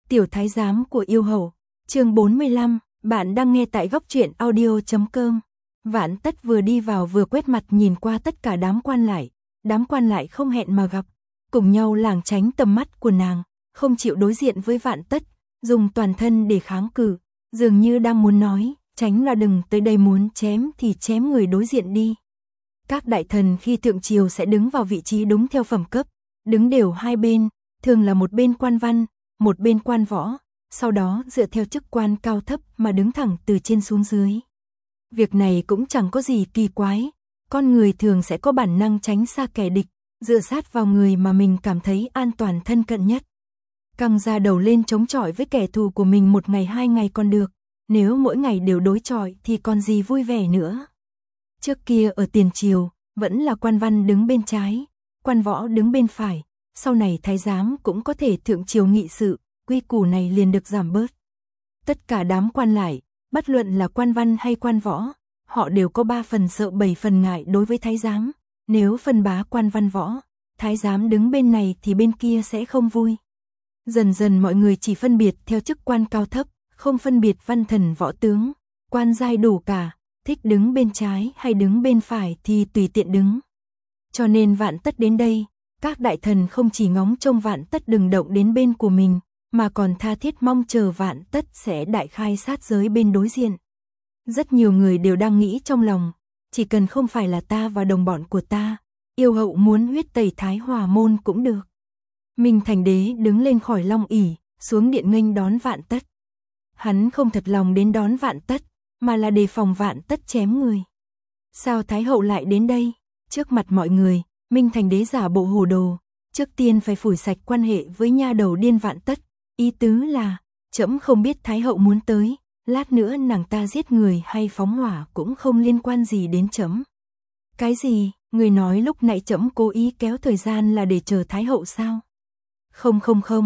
Tiểu thái giám của yêu hậu, chương 45, bạn đang nghe tại góc truyện audio.com. Vạn Tất vừa đi vào vừa quét mặt nhìn qua tất cả đám quan lại không hẹn mà gặp, cùng nhau lảng tránh tầm mắt của nàng, không chịu đối diện với Vạn Tất, dùng toàn thân để kháng cự, dường như đang muốn nói, tránh là đừng tới đây, muốn chém thì chém người đối diện đi. Các đại thần khi thượng triều sẽ đứng vào vị trí đúng theo phẩm cấp, đứng đều hai bên, thường là một bên quan văn, một bên quan võ, sau đó dựa theo chức quan cao thấp mà đứng thẳng từ trên xuống dưới. Việc này cũng chẳng có gì kỳ quái, con người thường sẽ có bản năng tránh xa kẻ địch, dựa sát vào người mà mình cảm thấy an toàn thân cận nhất. Căng ra đầu lên chống chọi với kẻ thù của mình một ngày hai ngày còn được, nếu mỗi ngày đều đối chọi thì còn gì vui vẻ nữa. Trước kia ở tiền triều, vẫn là quan văn đứng bên trái, quan võ đứng bên phải, sau này thái giám cũng có thể thượng triều nghị sự, quy củ này liền được giảm bớt. Tất cả đám quan lại, bất luận là quan văn hay quan võ, họ đều có 3 phần sợ 7 phần ngại đối với thái giám, nếu phân bá quan văn võ, thái giám đứng bên này thì bên kia sẽ không vui. Dần dần mọi người chỉ phân biệt theo chức quan cao thấp, không phân biệt văn thần võ tướng, quan giai đủ cả, thích đứng bên trái hay đứng bên phải thì tùy tiện đứng. Cho nên Vạn Tất đến đây, các đại thần không chỉ ngóng trông Vạn Tất đừng động đến bên của mình, mà còn tha thiết mong chờ Vạn Tất sẽ đại khai sát giới bên đối diện. Rất nhiều người đều đang nghĩ trong lòng, chỉ cần không phải là ta và đồng bọn của ta, yêu hậu muốn huyết tẩy Thái Hòa môn cũng được. Minh Thành Đế đứng lên khỏi long ỷ, xuống điện nghênh đón Vạn Tất. Hắn không thật lòng đến đón Vạn Tất, mà là đề phòng Vạn Tất chém người. Sao Thái hậu lại đến đây? Trước mặt mọi người, Minh Thành Đế giả bộ hồ đồ, trước tiên phải phủi sạch quan hệ với nha đầu điên Vạn Tất, ý tứ là, trẫm không biết Thái hậu muốn tới, lát nữa nàng ta giết người hay phóng hỏa cũng không liên quan gì đến trẫm. Cái gì? Người nói lúc nãy trẫm cố ý kéo thời gian là để chờ Thái hậu sao? Không,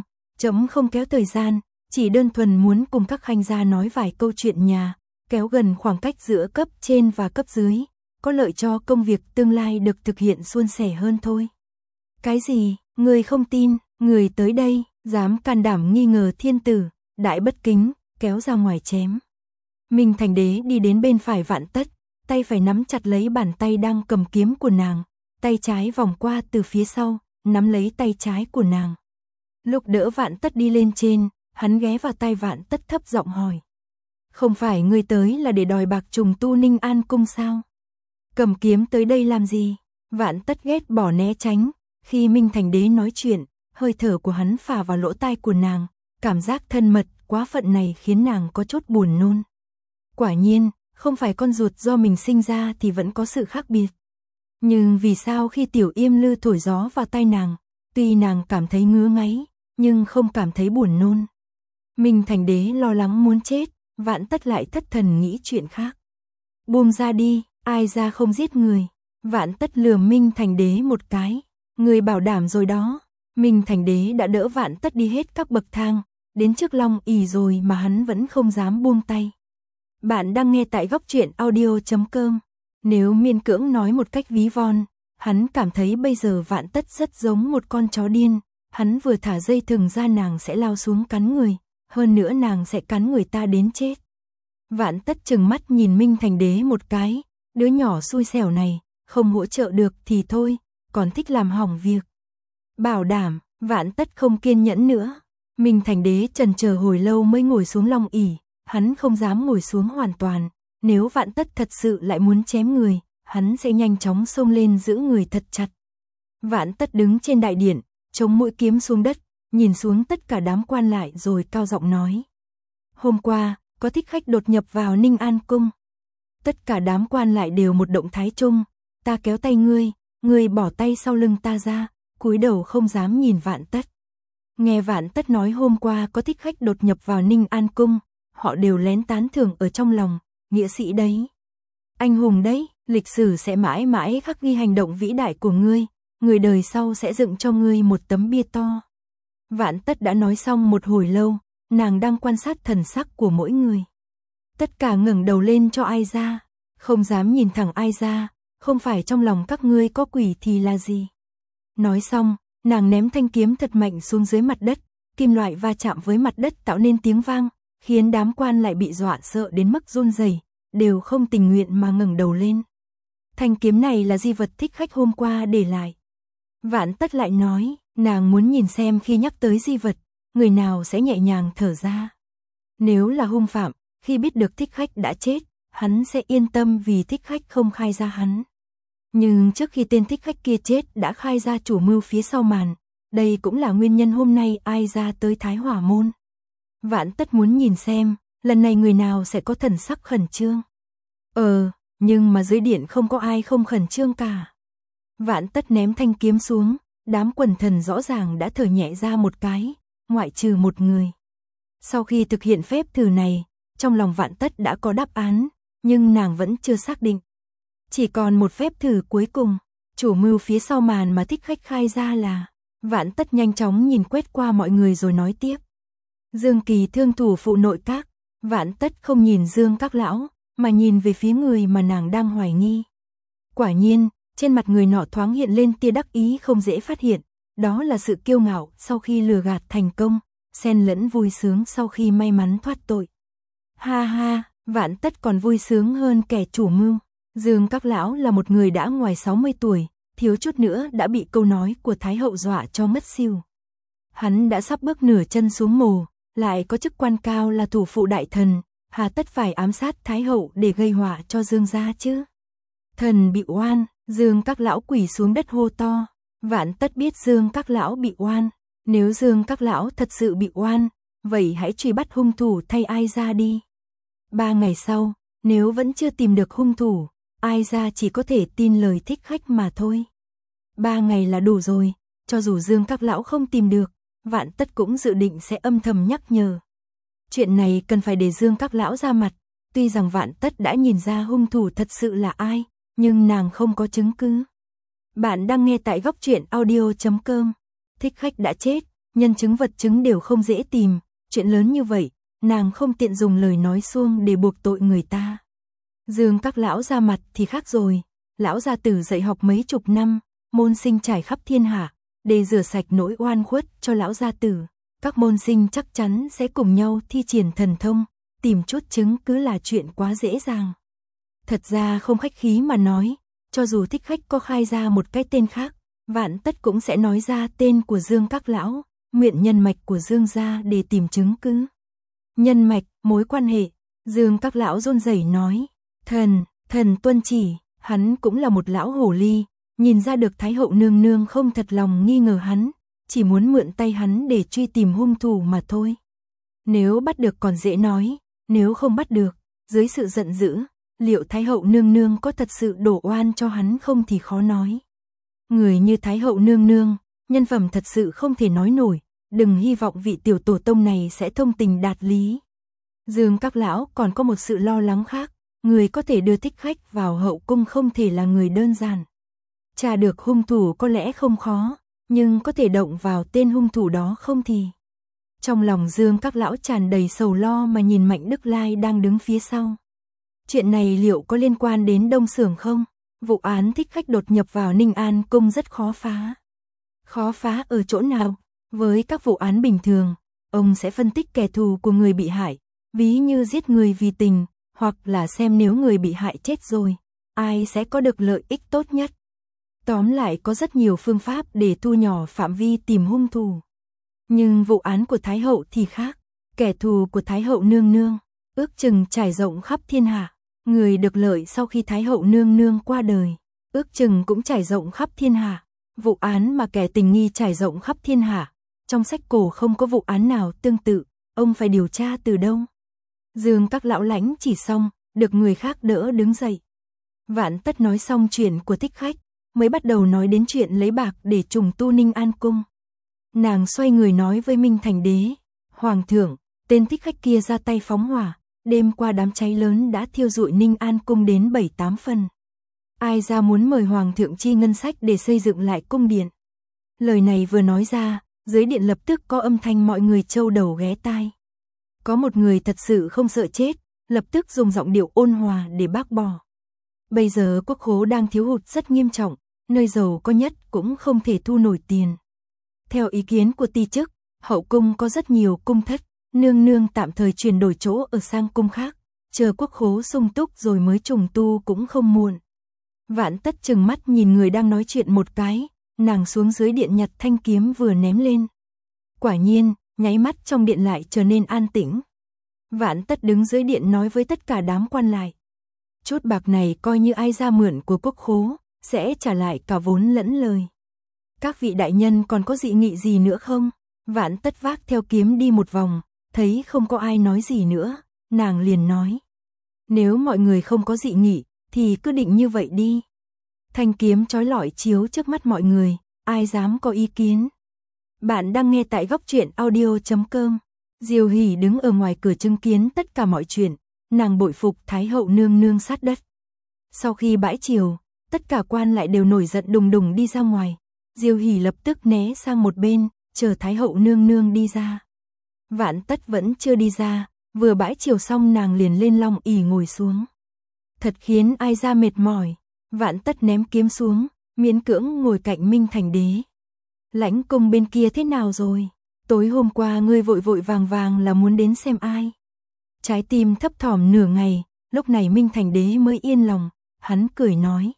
trẫm không kéo thời gian, chỉ đơn thuần muốn cùng các khanh gia nói vài câu chuyện nhà, kéo gần khoảng cách giữa cấp trên và cấp dưới, có lợi cho công việc tương lai được thực hiện suôn sẻ hơn thôi. Cái gì? Người không tin, người tới đây, dám can đảm nghi ngờ thiên tử, đại bất kính, kéo ra ngoài chém. Minh Thành Đế đi đến bên phải Vạn Tất, tay phải nắm chặt lấy bàn tay đang cầm kiếm của nàng, tay trái vòng qua từ phía sau, nắm lấy tay trái của nàng. Lúc đỡ Vạn Tất đi lên trên, hắn ghé vào tai Vạn Tất thấp giọng hỏi. Không phải ngươi tới là để đòi bạc trùng tu Ninh An cung sao? Cầm kiếm tới đây làm gì? Vạn Tất ghét bỏ né tránh, khi Minh Thành Đế nói chuyện, hơi thở của hắn phả vào lỗ tai của nàng, cảm giác thân mật, quá phận này khiến nàng có chút buồn nôn. Quả nhiên, không phải con ruột do mình sinh ra thì vẫn có sự khác biệt. Nhưng vì sao khi Tiểu Yêm Lư thổi gió vào tai nàng, tuy nàng cảm thấy ngứa ngáy, nhưng không cảm thấy buồn nôn. Minh Thành Đế lo lắng muốn chết, Vạn Tất lại thất thần nghĩ chuyện khác. Buông ra đi, ai ra không giết người. Vạn Tất lườm Minh Thành Đế một cái. Người bảo đảm rồi đó. Minh Thành Đế đã đỡ Vạn Tất đi hết các bậc thang, đến trước long ỷ rồi mà hắn vẫn không dám buông tay. Bạn đang nghe tại góc truyện audio.com. Nếu miên cưỡng nói một cách ví von, hắn cảm thấy bây giờ Vạn Tất rất giống một con chó điên. Hắn vừa thả dây thừng ra nàng sẽ lao xuống cắn người, hơn nữa nàng sẽ cắn người ta đến chết. Vạn Tất trừng mắt nhìn Minh Thành Đế một cái, đứa nhỏ xui xẻo này, không hỗ trợ được thì thôi, còn thích làm hỏng việc. Bảo đảm, Vạn Tất không kiên nhẫn nữa. Minh Thành Đế chần chờ hồi lâu mới ngồi xuống long ỷ, hắn không dám ngồi xuống hoàn toàn, nếu Vạn Tất thật sự lại muốn chém người, hắn sẽ nhanh chóng xông lên giữ người thật chặt. Vạn Tất đứng trên đại điện, chống mũi kiếm xuống đất, nhìn xuống tất cả đám quan lại rồi cao giọng nói. Hôm qua, có thích khách đột nhập vào Ninh An cung. Tất cả đám quan lại đều một động thái chung, ta kéo tay ngươi bỏ tay sau lưng ta ra, cúi đầu không dám nhìn Vạn Tất. Nghe Vạn Tất nói hôm qua có thích khách đột nhập vào Ninh An cung, họ đều lén tán thưởng ở trong lòng, nghĩa sĩ đấy. Anh hùng đấy, lịch sử sẽ mãi mãi khắc ghi hành động vĩ đại của ngươi, người đời sau sẽ dựng cho ngươi một tấm bia to. Vạn Tất đã nói xong một hồi lâu, nàng đang quan sát thần sắc của mỗi người. Tất cả ngẩng đầu lên cho Ai ra, không dám nhìn thẳng Ai ra, không phải trong lòng các ngươi có quỷ thì là gì. Nói xong, nàng ném thanh kiếm thật mạnh xuống dưới mặt đất, kim loại va chạm với mặt đất tạo nên tiếng vang, khiến đám quan lại bị dọa sợ đến mức run rẩy, đều không tình nguyện mà ngẩng đầu lên. Thanh kiếm này là di vật Thích Khách hôm qua để lại. Vạn Tất lại nói, nàng muốn nhìn xem khi nhắc tới di vật, người nào sẽ nhẹ nhàng thở ra. Nếu là hung phạm, khi biết được Thích Khách đã chết, hắn sẽ yên tâm vì Thích Khách không khai ra hắn. Nhưng trước khi tên Thích Khách kia chết đã khai ra chủ mưu phía sau màn, đây cũng là nguyên nhân hôm nay ai ra tới Thái Hỏa Môn. Vạn Tất muốn nhìn xem, lần này người nào sẽ có thần sắc khẩn trương. Nhưng mà dưới điện không có ai không khẩn trương cả. Vạn Tất ném thanh kiếm xuống, đám quần thần rõ ràng đã thở nhẹ ra một cái, ngoại trừ một người. Sau khi thực hiện phép thử này, trong lòng Vạn Tất đã có đáp án, nhưng nàng vẫn chưa xác định. Chỉ còn một phép thử cuối cùng, chủ mưu phía sau màn mà Thích Khách khai ra là. Vạn Tất nhanh chóng nhìn quét qua mọi người rồi nói tiếp. Dương Kỳ thương thủ phụ nội các. Vạn Tất không nhìn Dương các lão, mà nhìn về phía người mà nàng đang hoài nghi. Quả nhiên, trên mặt người nọ thoáng hiện lên tia đắc ý không dễ phát hiện, đó là sự kiêu ngạo sau khi lừa gạt thành công, xen lẫn vui sướng sau khi may mắn thoát tội. Ha ha, Vạn Tất còn vui sướng hơn kẻ chủ mưu. Dương các lão là một người đã ngoài 60 tuổi, thiếu chút nữa đã bị câu nói của Thái hậu dọa cho ngất xỉu. Hắn đã sắp bước nửa chân xuống mồ, lại có chức quan cao là thủ phụ đại thần, hà tất phải ám sát Thái hậu để gây họa cho Dương gia chứ. Thần bị oan, Dương các lão quỳ xuống đất hô to. Vạn Tất biết Dương các lão bị oan, nếu Dương các lão thật sự bị oan, vậy hãy truy bắt hung thủ thay ai ra đi. 3 ngày sau, nếu vẫn chưa tìm được hung thủ, ai ra chỉ có thể tin lời Thích Khách mà thôi. 3 ngày là đủ rồi, cho dù Dương các lão không tìm được, Vạn Tất cũng dự định sẽ âm thầm nhắc nhở. Chuyện này cần phải để Dương các lão ra mặt, tuy rằng Vạn Tất đã nhìn ra hung thủ thật sự là ai, nhưng nàng không có chứng cứ. Bạn đang nghe tại Góc Truyện Audio.com. Thích Khách đã chết, nhân chứng vật chứng đều không dễ tìm, chuyện lớn như vậy, nàng không tiện dùng lời nói suông để buộc tội người ta. Dương các lão ra mặt thì khác rồi, lão gia tử dạy học mấy chục năm, môn sinh trải khắp thiên hạ, để rửa sạch nỗi oan khuất cho lão gia tử, các môn sinh chắc chắn sẽ cùng nhau thi triển thần thông, tìm chút chứng cứ là chuyện quá dễ dàng. Thật ra không khách khí mà nói, cho dù Thích Khách có khai ra một cái tên khác, Vạn Tất cũng sẽ nói ra tên của Dương các lão, nguyện nhân mạch của Dương gia để tìm chứng cứ. Nhân mạch, mối quan hệ, Dương các lão run rẩy nói, thần tuân chỉ, hắn cũng là một lão hổ ly, nhìn ra được Thái hậu nương nương không thật lòng nghi ngờ hắn, chỉ muốn mượn tay hắn để truy tìm hung thủ mà thôi. Nếu bắt được còn dễ nói, nếu không bắt được, dưới sự giận dữ, liệu Thái hậu nương nương có thật sự đổ oan cho hắn không thì khó nói. Người như Thái hậu nương nương, nhân phẩm thật sự không thể nói nổi, đừng hy vọng vị tiểu tổ tông này sẽ thông tình đạt lý. Dương các lão còn có một sự lo lắng khác, người có thể đưa Thích Khách vào hậu cung không thể là người đơn giản. Tra được hung thủ có lẽ không khó, nhưng có thể động vào tên hung thủ đó không thì. Trong lòng Dương các lão tràn đầy sầu lo mà nhìn Mạnh Đức Lai đang đứng phía sau. Chuyện này liệu có liên quan đến Đông Xưởng không? Vụ án Thích Khách đột nhập vào Ninh An cung rất khó phá. Khó phá ở chỗ nào? Với các vụ án bình thường, ông sẽ phân tích kẻ thù của người bị hại, ví như giết người vì tình, hoặc là xem nếu người bị hại chết rồi, ai sẽ có được lợi ích tốt nhất. Tóm lại có rất nhiều phương pháp để thu nhỏ phạm vi tìm hung thủ. Nhưng vụ án của Thái hậu thì khác, kẻ thù của Thái hậu nương nương, ước chừng trải rộng khắp thiên hạ, người được lợi sau khi Thái hậu nương nương qua đời, ước chừng cũng trải rộng khắp thiên hạ. Vụ án mà kẻ tình nghi trải rộng khắp thiên hạ, trong sách cổ không có vụ án nào tương tự, ông phải điều tra từ đâu? Dương các lão lãnh chỉ xong, được người khác đỡ đứng dậy. Vạn Tất nói xong chuyện của Thích Khách, mới bắt đầu nói đến chuyện lấy bạc để trùng tu Ninh An cung. Nàng xoay người nói với Minh Thành Đế, Hoàng thượng, tên Thích Khách kia ra tay phóng hỏa, đêm qua đám cháy lớn đã thiêu rụi Ninh An cung đến 7-8 phần. Ai ra muốn mời Hoàng thượng chi ngân sách để xây dựng lại cung điện. Lời này vừa nói ra, dưới điện lập tức có âm thanh mọi người trâu đầu ghé tai. Có một người thật sự không sợ chết, lập tức dùng giọng điệu ôn hòa để bác bỏ. Bây giờ quốc khố đang thiếu hụt rất nghiêm trọng, nơi giàu có nhất cũng không thể thu nổi tiền. Theo ý kiến của ti chức, Hậu cung có rất nhiều cung thất, nương nương tạm thời chuyển đổi chỗ ở sang cung khác, chờ quốc khố sung túc rồi mới trùng tu cũng không muộn. Vạn Tất chừng mắt nhìn người đang nói chuyện một cái, nàng xuống dưới điện nhặt thanh kiếm vừa ném lên. Quả nhiên, nháy mắt trong điện lại trở nên an tĩnh. Vạn Tất đứng dưới điện nói với tất cả đám quan lại. Chút bạc này coi như ai ra mượn của quốc khố, sẽ trả lại cả vốn lẫn lời. Các vị đại nhân còn có dị nghị gì nữa không? Vạn Tất vác theo kiếm đi một vòng, thấy không có ai nói gì nữa, nàng liền nói. Nếu mọi người không có dị nghị, thì cứ định như vậy đi. Thanh kiếm chói lọi chiếu trước mắt mọi người, ai dám có ý kiến. Bạn đang nghe tại góc truyện audio.com. Diều Hỷ đứng ở ngoài cửa chứng kiến tất cả mọi chuyện, nàng bội phục Thái hậu nương nương sát đất. Sau khi bãi triều, tất cả quan lại đều nổi giận đùng đùng đi ra ngoài. Diều Hỷ lập tức né sang một bên, chờ Thái hậu nương nương đi ra. Vạn Tất vẫn chưa đi ra, vừa bãi triều xong nàng liền lên long ỷ ngồi xuống. Thật khiến ai ra mệt mỏi, Vạn Tất ném kiếm xuống, miễn cưỡng ngồi cạnh Minh Thành Đế. Lãnh cung bên kia thế nào rồi? Tối hôm qua ngươi vội vội vàng vàng là muốn đến xem ai? Trái tim thấp thỏm nửa ngày, lúc này Minh Thành Đế mới yên lòng, hắn cười nói.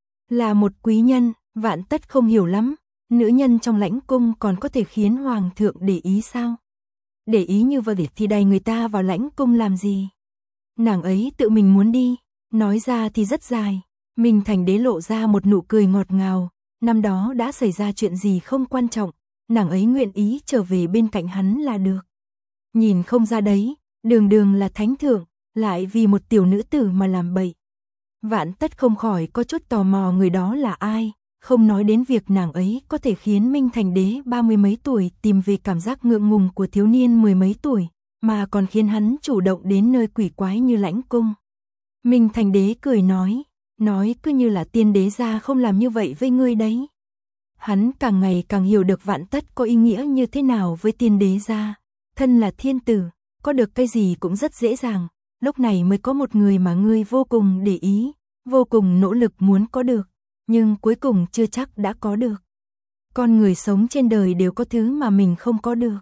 Là một quý nhân, Vạn Tất không hiểu lắm, nữ nhân trong lãnh cung còn có thể khiến hoàng thượng để ý sao? Để ý như vậy thì đày người ta vào lãnh cung làm gì? Nàng ấy tự mình muốn đi, nói ra thì rất dài. Minh Thành Đế lộ ra một nụ cười ngọt ngào, năm đó đã xảy ra chuyện gì không quan trọng, nàng ấy nguyện ý trở về bên cạnh hắn là được. Nhìn không ra đấy, đường đường là thánh thượng, lại vì một tiểu nữ tử mà làm bậy. Vạn Tất không khỏi có chút tò mò người đó là ai, không nói đến việc nàng ấy có thể khiến Minh Thành Đế 30 mấy tuổi tìm về cảm giác ngượng ngùng của thiếu niên 10 mấy tuổi, mà còn khiến hắn chủ động đến nơi quỷ quái như lãnh cung. Minh Thành Đế cười nói cứ như là tiên đế gia không làm như vậy với ngươi đấy. Hắn càng ngày càng hiểu được Vạn Tất có ý nghĩa như thế nào với tiên đế gia, thân là thiên tử, có được cái gì cũng rất dễ dàng, lúc này mới có một người mà ngươi vô cùng để ý, vô cùng nỗ lực muốn có được, nhưng cuối cùng chưa chắc đã có được. Con người sống trên đời đều có thứ mà mình không có được.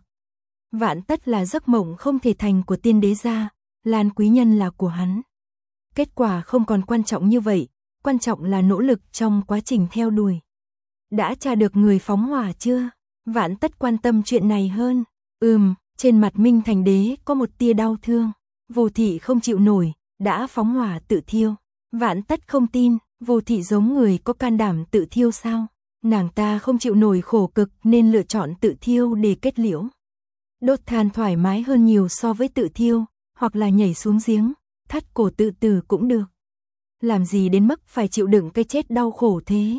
Vạn Tất là giấc mộng không thể thành của tiên đế gia, Lan quý nhân là của hắn. Kết quả không còn quan trọng như vậy, quan trọng là nỗ lực trong quá trình theo đuổi. Đã tra được người phóng hỏa chưa? Vạn Tất quan tâm chuyện này hơn. Trên mặt Minh Thành Đế có một tia đau thương. Vô thị không chịu nổi, đã phóng hỏa tự thiêu. Vạn Tất không tin, Vô thị giống người có can đảm tự thiêu sao? Nàng ta không chịu nổi khổ cực nên lựa chọn tự thiêu để kết liễu. Đốt than thoải mái hơn nhiều so với tự thiêu, hoặc là nhảy xuống giếng, thắt cổ tự tử cũng được. Làm gì đến mức phải chịu đựng cái chết đau khổ thế?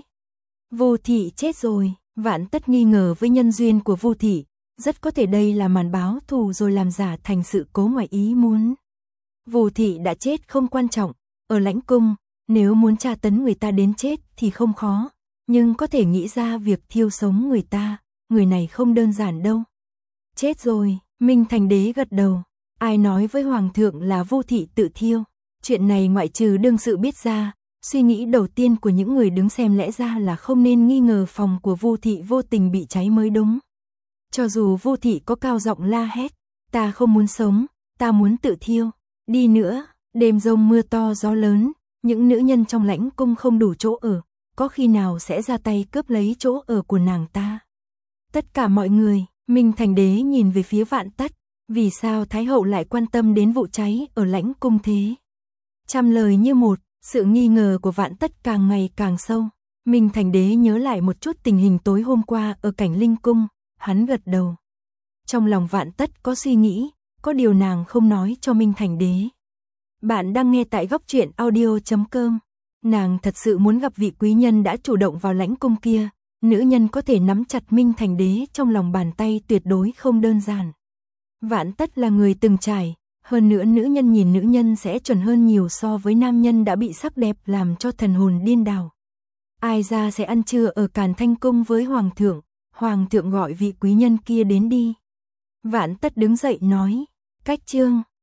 Vô thị chết rồi, Vạn Tất nghi ngờ với nhân duyên của Vô thị, rất có thể đây là màn báo thù rồi làm giả thành sự cố ngoài ý muốn. Vô thị đã chết không quan trọng, ở lãnh cung, nếu muốn tra tấn người ta đến chết thì không khó, nhưng có thể nghĩ ra việc thiêu sống người ta, người này không đơn giản đâu. Chết rồi, Minh Thành Đế gật đầu, ai nói với hoàng thượng là Vô thị tự thiêu? Chuyện này ngoại trừ đương sự biết ra, suy nghĩ đầu tiên của những người đứng xem lẽ ra là không nên nghi ngờ phòng của Vô thị vô tình bị cháy mới đúng. Cho dù Vô thị có cao giọng la hét, ta không muốn sống, ta muốn tự thiêu, đi nữa, đêm rông mưa to gió lớn, những nữ nhân trong lãnh cung không đủ chỗ ở, có khi nào sẽ ra tay cướp lấy chỗ ở của nàng ta. Tất cả mọi người, Minh Thành Đế nhìn về phía Vạn Tất, vì sao Thái hậu lại quan tâm đến vụ cháy ở lãnh cung thế? Trăm lời như một, sự nghi ngờ của Vạn Tất càng ngày càng sâu. Minh Thành Đế nhớ lại một chút tình hình tối hôm qua ở Cảnh Linh cung, hắn gật đầu. Trong lòng Vạn Tất có suy nghĩ, có điều nàng không nói cho Minh Thành Đế. Bạn đang nghe tại góc truyện audio.com. Nàng thật sự muốn gặp vị quý nhân đã chủ động vào lãnh cung kia, nữ nhân có thể nắm chặt Minh Thành Đế trong lòng bàn tay tuyệt đối không đơn giản. Vạn Tất là người từng trải, hơn nữa nữ nhân nhìn nữ nhân sẽ chuẩn hơn nhiều so với nam nhân đã bị sắc đẹp làm cho thần hồn điên đảo. Ai ra sẽ ăn trưa ở Càn Thanh cung với hoàng thượng gọi vị quý nhân kia đến đi. Vạn Tất đứng dậy nói, cách chương